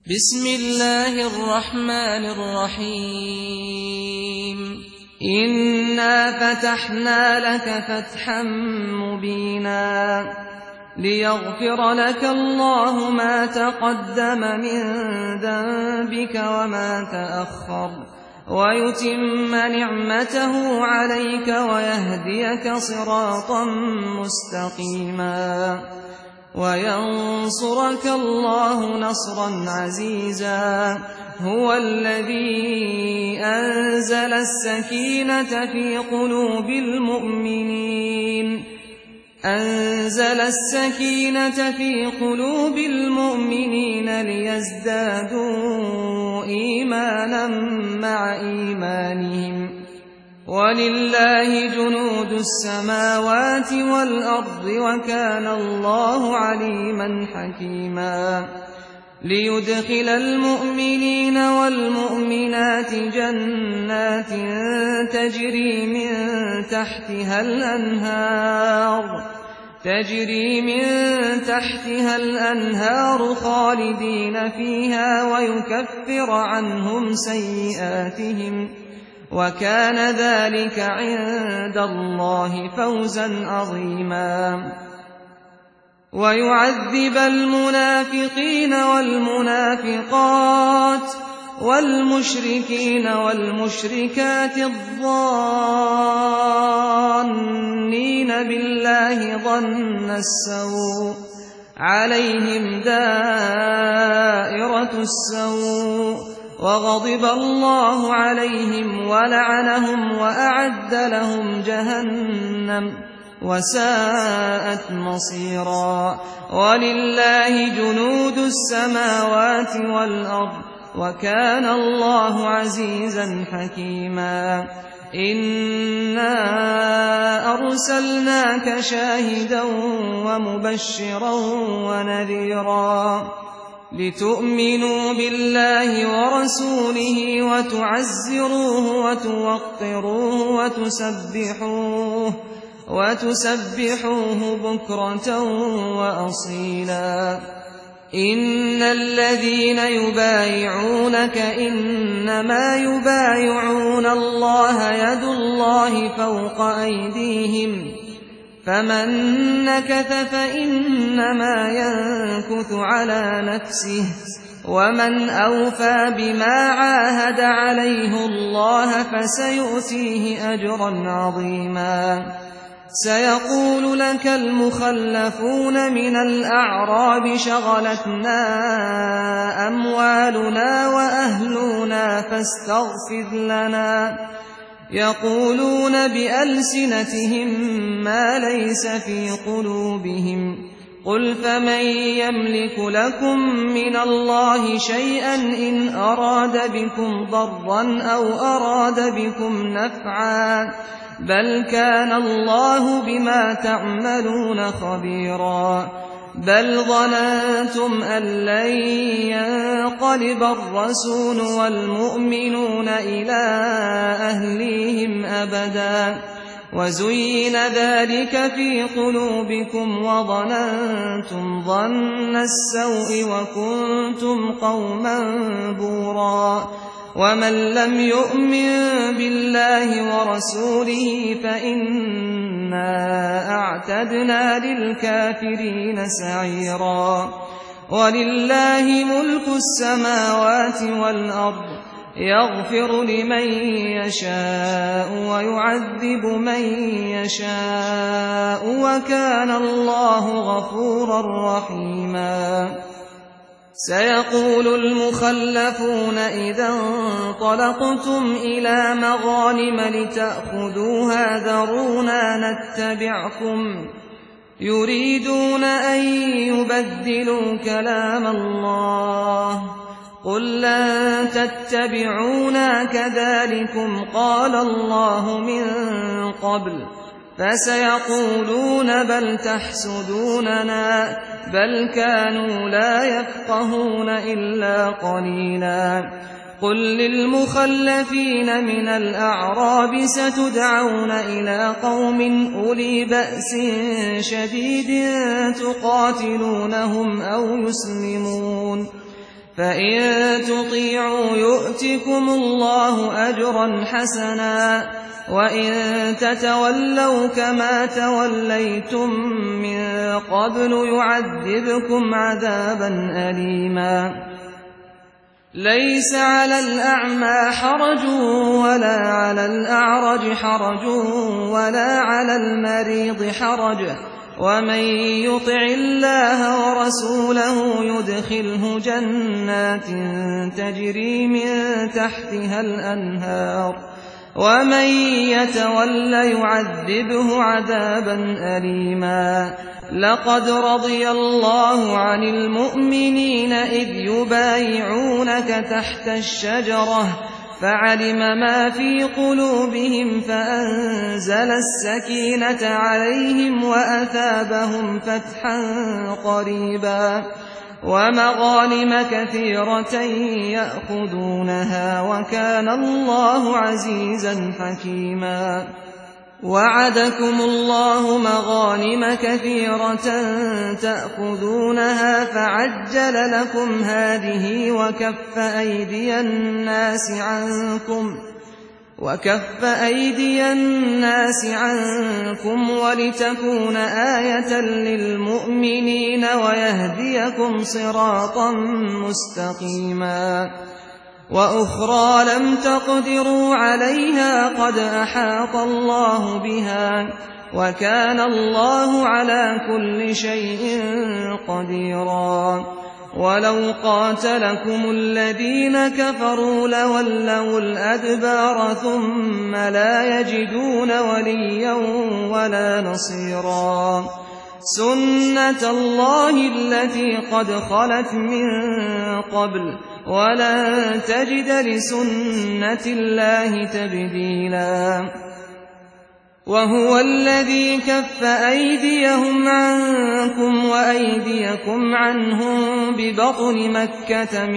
بسم الله الرحمن الرحيم إنا فتحنا لك فتحا مبينا ليغفر لك الله ما تقدم من ذنبك وما تأخر ويتم نعمته عليك ويهديك صراطا مستقيما وينصرك الله نصرا عزيزا هو الذي أنزل السكينة في قلوب المؤمنين ليزدادوا إيمانا مع إيمانهم ولله جنود السماوات والأرض وكان الله عليما حكيما ليدخل المؤمنين والمؤمنات جنات تجري من تحتها الأنهار خالدين فيها ويكفر عنهم سيئاتهم وكان ذلك عند الله فوزا عظيما ويعذب المنافقين والمنافقات والمشركين والمشركات الظانين بالله ظن السوء عليهم دائرة السوء وغضب الله عليهم ولعنهم وأعد لهم جهنم وساءت مصيرا ولله جنود السماوات والأرض وكان الله عزيزا حكيما إنا أرسلناك شاهدا ومبشرا ونذيرا لتؤمنوا بالله ورسوله وتعزروه وتوقروه وتسبحوه بكرة وأصيلا إن الذين يبايعونك إنما يبايعون الله يد الله فوق أيديهم فمن نكث فإنما ينكث على نفسه ومن أوفى بما عاهد عليه الله فسيؤتيه أجرا عظيما سيقول لك المخلفون من الأعراب شغلتنا أموالنا وأهلنا فاستغفر لنا يقولون بألسنتهم ما ليس في قلوبهم قل فمن يملك لكم من الله شيئا إن أراد بكم ضرا أو أراد بكم نفعا بل كان الله بما تعملون خبيرا بل ظننتم أن لن ينقلب الرسول والمؤمنون إلى أهليهم أبدا وزين ذلك في قلوبكم وظننتم ظن السوء وكنتم قوما بورا ومن لم يؤمن بالله ورسوله فإنا أعتدنا للكافرين سعيرا ولله ملك السماوات والأرض يغفر لمن يشاء ويعذب من يشاء وكان الله غفورا رحيما سيقول المخلفون إذا انطلقتم إلى مغانم لتأخذوها ذرونا نتبعكم يريدون أن يبدلوا كلام الله قل لن تتبعونا كذلكم قال الله من قبل فسيقولون بل تحسدوننا بل كانوا لا يفقهون إلا قليلا قل للمخلفين من الأعراب ستدعون إلى قوم أولي بأس شديد تقاتلونهم أو يسلمون فإن تطيعوا يؤتكم الله أجرا حسنا وإن تتولوا كما توليتم من قبل يعذبكم عذابا أليما ليس على الأعمى حرج ولا على الأعرج حرج ولا على المريض حرج ومن يطع الله ورسوله يدخله جنات تجري من تحتها الأنهار ومن يتول يعذبه عذابا أليما لقد رضي الله عن المؤمنين إذ يبايعونك تحت الشجرة فعلم ما في قلوبهم فأنزل السكينة عليهم وأثابهم فتحا قريبا ومغانم كثيرة يأخذونها وكان الله عزيزا حكيما وعدكم الله مغانم كثيرة تأخذونها فعجل لكم هذه وكف أيدي الناس عنكم ولتكون آية للمؤمنين ويهديكم صراطا مستقيما وأخرى لم تقدروا عليها قد أحاط الله بها وكان الله على كل شيء قديرا ولو قاتلكم الذين كفروا لولوا الأدبار ثم لا يجدون وليا ولا نصيرا سنة الله التي قد خلت من قبل ولن تجد لسنة الله تبديلا وهو الذي كف أيديهم عنكم وأيديكم عنهم ببطن مكة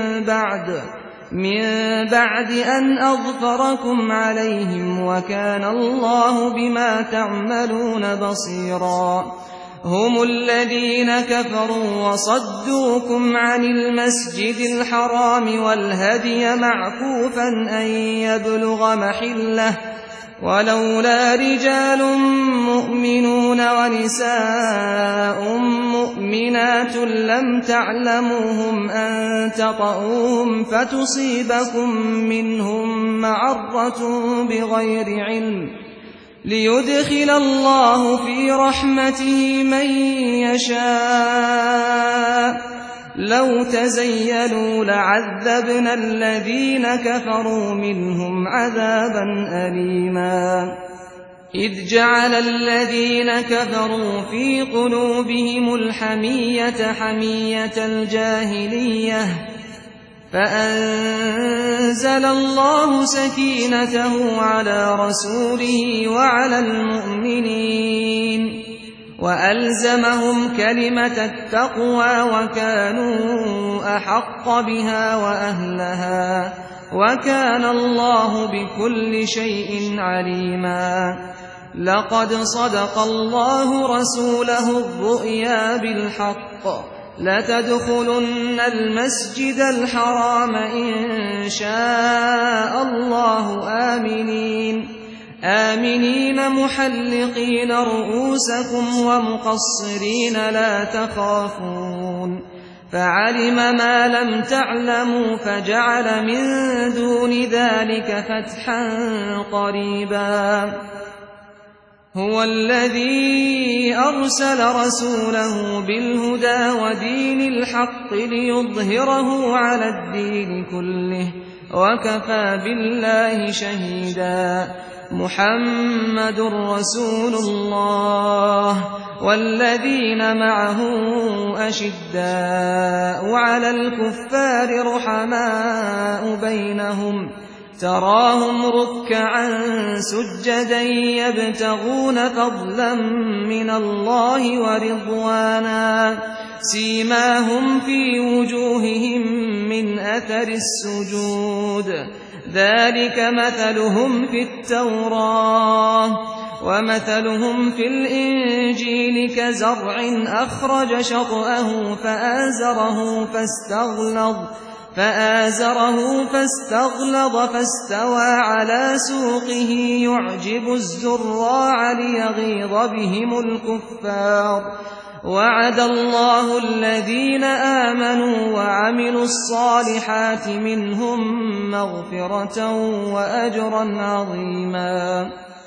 من بعد أن أظفركم عليهم وكان الله بما تعملون بصيرا هم الذين كفروا وصدوكم عن المسجد الحرام والهدي معكوفا أن يبلغ محله ولولا رجال مؤمنون ونساء مؤمنات لم تعلموهم أن تطؤوهم فتصيبكم منهم معرة بغير علم ليدخل الله في رحمته من يشاء لو تزيلوا لعذبنا الذين كفروا منهم عذابا أليما إذ جعل الذين كفروا في قلوبهم الحمية حمية الجاهلية فأنزل الله سكينته على رسوله وعلى المؤمنين وألزمهم كلمة التقوى وكانوا أحق بها وأهلها وكان الله بكل شيء عليما لقد صدق الله رسوله الرؤيا بالحق لتدخلن المسجد الحرام إن شاء الله آمنين محلقين رؤوسكم ومقصرين لا تخافون فعلم ما لم تعلموا فجعل من دون ذلك فتحا قريبا هو الذي أرسل رسوله بالهدى ودين الحق ليظهره على الدين كله وكفى بالله شهيدا محمد رسول الله والذين معه أشداء على الكفار رحماء بينهم تراهم ركعا سجدا يبتغون فضلا من الله ورضوانا سيماهم في وجوههم من أثر السجود ذلك مثلهم في التوراة ومثلهم في الإنجيل كزرع أخرج شطأه فآزره فاستغلظ فاستوى على سوقه يعجب الزراع ليغيظ بهم الكفار. وعد الله الذين آمنوا وعملوا الصالحات منهم مغفرة وأجرا عظيما.